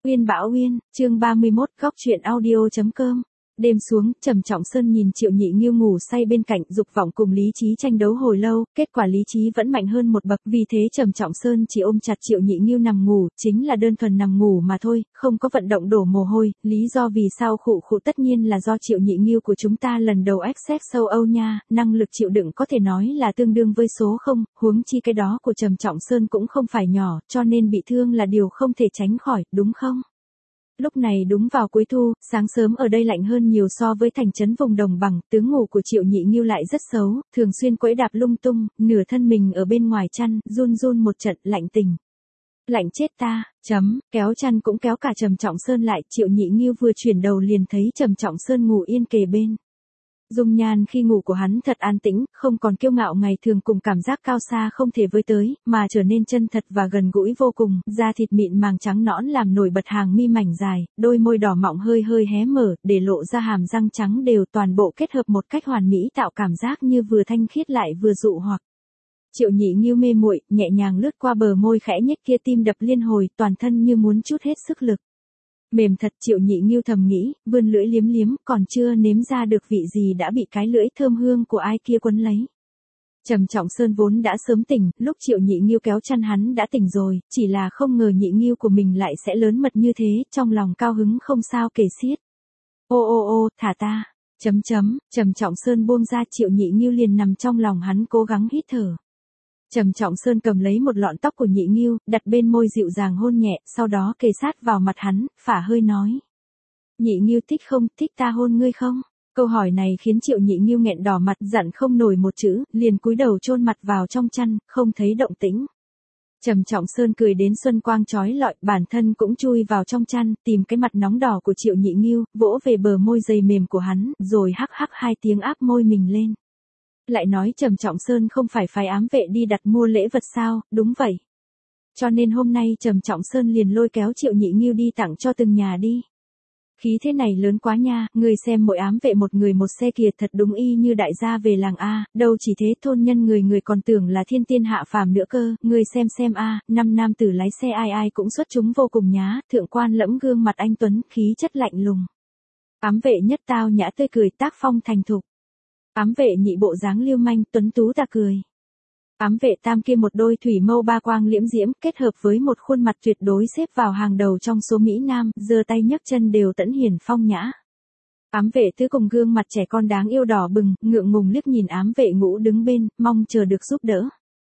Uyên Bảo Uyên, chương 31, góc truyện audio.com. Đêm xuống, Trầm Trọng Sơn nhìn Triệu Nhị Nghiêu ngủ say bên cạnh, dục vọng cùng lý trí tranh đấu hồi lâu, kết quả lý trí vẫn mạnh hơn một bậc, vì thế Trầm Trọng Sơn chỉ ôm chặt Triệu Nhị Nghiêu nằm ngủ, chính là đơn thuần nằm ngủ mà thôi, không có vận động đổ mồ hôi, lý do vì sao khụ khụ tất nhiên là do Triệu Nhị Nghiêu của chúng ta lần đầu access châu Âu nha, năng lực chịu đựng có thể nói là tương đương với số 0, huống chi cái đó của Trầm Trọng Sơn cũng không phải nhỏ, cho nên bị thương là điều không thể tránh khỏi, đúng không? Lúc này đúng vào cuối thu, sáng sớm ở đây lạnh hơn nhiều so với thành trấn vùng đồng bằng, tướng ngủ của Triệu Nhị Nghiêu lại rất xấu, thường xuyên quẫy đạp lung tung, nửa thân mình ở bên ngoài chăn, run run một trận, lạnh tình. Lạnh chết ta, kéo chăn cũng kéo cả Trầm Trọng Sơn lại, Triệu Nhị Nghiêu vừa chuyển đầu liền thấy Trầm Trọng Sơn ngủ yên kề bên. Dung nhan khi ngủ của hắn thật an tĩnh, không còn kiêu ngạo ngày thường cùng cảm giác cao xa không thể với tới, mà trở nên chân thật và gần gũi vô cùng, da thịt mịn màng trắng nõn làm nổi bật hàng mi mảnh dài, đôi môi đỏ mọng hơi hơi hé mở, để lộ ra hàm răng trắng đều, toàn bộ kết hợp một cách hoàn mỹ tạo cảm giác như vừa thanh khiết lại vừa dụ hoặc. Triệu Nhị Nghiêu mê muội, nhẹ nhàng lướt qua bờ môi khẽ nhếch kia, tim đập liên hồi, toàn thân như muốn trút hết sức lực. Mềm thật, Triệu Nhị Nghiêu thầm nghĩ, vươn lưỡi liếm liếm, còn chưa nếm ra được vị gì đã bị cái lưỡi thơm hương của ai kia quấn lấy. Trầm Trọng Sơn vốn đã sớm tỉnh, lúc Triệu Nhị Nghiêu kéo chăn hắn đã tỉnh rồi, chỉ là không ngờ Nhị Nghiêu của mình lại sẽ lớn mật như thế, trong lòng cao hứng không sao kể xiết. Ô, thả ta. Trầm Trọng Sơn buông ra, Triệu Nhị Nghiêu liền nằm trong lòng hắn cố gắng hít thở. Trầm Trọng Sơn cầm lấy một lọn tóc của Nhị Nghiêu, đặt bên môi dịu dàng hôn nhẹ, sau đó kề sát vào mặt hắn, phả hơi nói. Nhị Nghiêu thích không, thích ta hôn ngươi không? Câu hỏi này khiến Triệu Nhị Nghiêu nghẹn đỏ mặt, dặn không nổi một chữ, liền cúi đầu chôn mặt vào trong chăn, không thấy động tĩnh. Trầm Trọng Sơn cười đến xuân quang chói lọi, bản thân cũng chui vào trong chăn, tìm cái mặt nóng đỏ của Triệu Nhị Nghiêu, vỗ về bờ môi dày mềm của hắn, rồi hắc hắc hai tiếng áp môi mình lên. Lại nói Trầm Trọng Sơn không phải phái ám vệ đi đặt mua lễ vật sao, đúng vậy. Cho nên hôm nay Trầm Trọng Sơn liền lôi kéo Triệu Nhị Nghiêu đi tặng cho từng nhà đi. Khí thế này lớn quá nha, người xem mỗi ám vệ một người một xe kìa, thật đúng y như đại gia về làng A, đâu chỉ thế, thôn nhân người còn tưởng là thiên tiên hạ phàm nữa cơ, người xem A, 5 nam tử lái xe ai cũng xuất chúng vô cùng nhá, thượng quan lẫm gương mặt anh tuấn, khí chất lạnh lùng. Ám vệ nhất tao nhã tươi cười, tác phong thành thục. Ám vệ nhị bộ dáng liêu manh, tuấn tú ta cười. Ám vệ tam kia một đôi thủy mâu ba quang liễm diễm, kết hợp với một khuôn mặt tuyệt đối xếp vào hàng đầu trong số Mỹ Nam, giơ tay nhấc chân đều tẫn hiền phong nhã. Ám vệ tứ cùng gương mặt trẻ con đáng yêu đỏ bừng, ngượng ngùng liếc nhìn ám vệ ngũ đứng bên, mong chờ được giúp đỡ.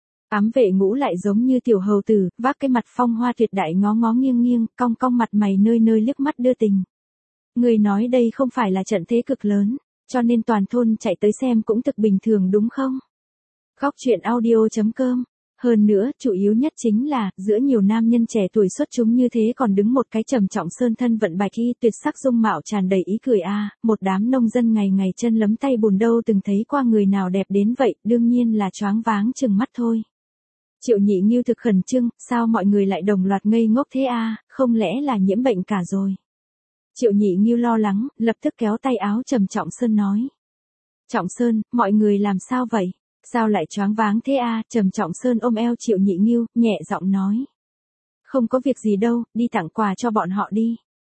Ám vệ ngũ lại giống như tiểu hầu tử, vác cái mặt phong hoa tuyệt đại ngó nghiêng, cong mặt mày nơi liếc mắt đưa tình. Người nói đây không phải là trận thế cực lớn, cho nên toàn thôn chạy tới xem cũng thực bình thường đúng không? Góc truyện audio.com. Hơn nữa, chủ yếu nhất chính là, giữa nhiều nam nhân trẻ tuổi xuất chúng như thế còn đứng một cái Trầm Trọng Sơn thân vận bạch y tuyệt sắc dung mạo tràn đầy ý cười một đám nông dân ngày chân lấm tay bùn đâu từng thấy qua người nào đẹp đến vậy, đương nhiên là choáng váng chừng mắt thôi. Triệu Nhị Nghiêu thực khẩn trương, sao mọi người lại đồng loạt ngây ngốc thế không lẽ là nhiễm bệnh cả rồi? Triệu Nhị Nghiêu lo lắng, lập tức kéo tay áo Trầm Trọng Sơn nói. Trọng Sơn, mọi người làm sao vậy? Sao lại choáng váng thế Trầm Trọng Sơn ôm eo Triệu Nhị Nghiêu, nhẹ giọng nói. Không có việc gì đâu, đi tặng quà cho bọn họ đi.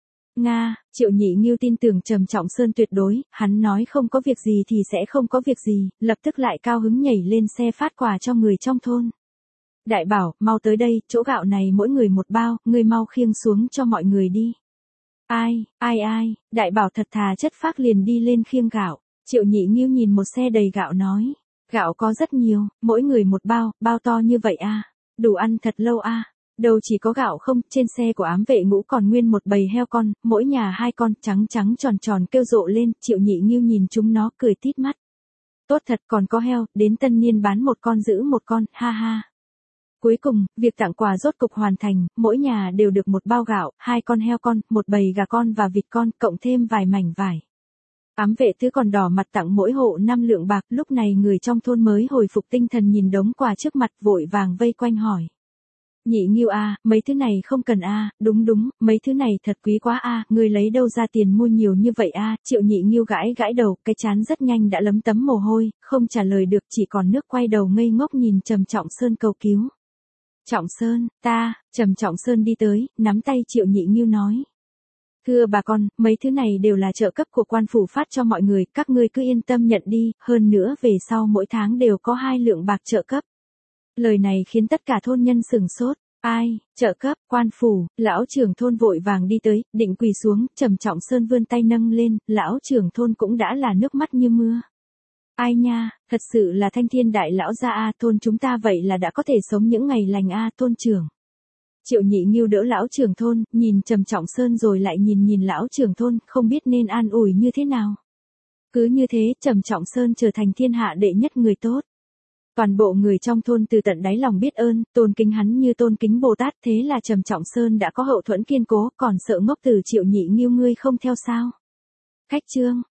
Nga, Triệu Nhị Nghiêu tin tưởng Trầm Trọng Sơn tuyệt đối, hắn nói không có việc gì thì sẽ không có việc gì, lập tức lại cao hứng nhảy lên xe phát quà cho người trong thôn. Đại bảo, mau tới đây, chỗ gạo này mỗi người một bao, ngươi mau khiêng xuống cho mọi người đi. Ai, Đại bảo thật thà chất phác liền đi lên khiêng gạo. Triệu Nhị Nghiêu nhìn một xe đầy gạo nói. Gạo có rất nhiều, mỗi người một bao to như vậy đủ ăn thật lâu Đâu chỉ có gạo không, trên xe của ám vệ ngũ còn nguyên một bầy heo con, mỗi nhà 2 con, trắng tròn kêu rộ lên, Triệu Nhị Nghiêu nhìn chúng nó cười tít mắt. Tốt thật, còn có heo, đến tân niên bán một con giữ một con, ha ha. Cuối cùng, việc tặng quà rốt cục hoàn thành, mỗi nhà đều được một bao gạo, 2 con heo con, một bầy gà con và vịt con, cộng thêm vài mảnh vải. Ám vệ tứ còn đỏ mặt tặng mỗi hộ 5 lượng bạc, lúc này người trong thôn mới hồi phục tinh thần nhìn đống quà trước mặt vội vàng vây quanh hỏi. Nhị Nghiêu mấy thứ này không cần đúng, mấy thứ này thật quý quá người lấy đâu ra tiền mua nhiều như vậy Triệu Nhị Nghiêu gãi đầu, cái trán rất nhanh đã lấm tấm mồ hôi, không trả lời được chỉ còn nước quay đầu ngây ngốc nhìn Trầm Trọng Sơn cầu cứu. Trọng Sơn, Trầm Trọng Sơn đi tới, nắm tay Triệu Nhị Ngưu nói. Thưa bà con, mấy thứ này đều là trợ cấp của quan phủ phát cho mọi người, các ngươi cứ yên tâm nhận đi, hơn nữa về sau mỗi tháng đều có 2 lượng bạc trợ cấp. Lời này khiến tất cả thôn nhân sửng sốt. Ai, trợ cấp, quan phủ, lão trưởng thôn vội vàng đi tới, định quỳ xuống, Trầm Trọng Sơn vươn tay nâng lên, lão trưởng thôn cũng đã là nước mắt như mưa. Ai nha, thật sự là thanh thiên đại lão gia a, thôn chúng ta vậy là đã có thể sống những ngày lành a, thôn trưởng. Triệu Nhị Ngưu đỡ lão trưởng thôn, nhìn Trầm Trọng Sơn rồi lại nhìn lão trưởng thôn, không biết nên an ủi như thế nào. Cứ như thế, Trầm Trọng Sơn trở thành thiên hạ đệ nhất người tốt. Toàn bộ người trong thôn từ tận đáy lòng biết ơn, tôn kính hắn như tôn kính Bồ Tát, thế là Trầm Trọng Sơn đã có hậu thuẫn kiên cố, còn sợ ngốc từ Triệu Nhị Ngưu ngươi không theo sao. Khách trương,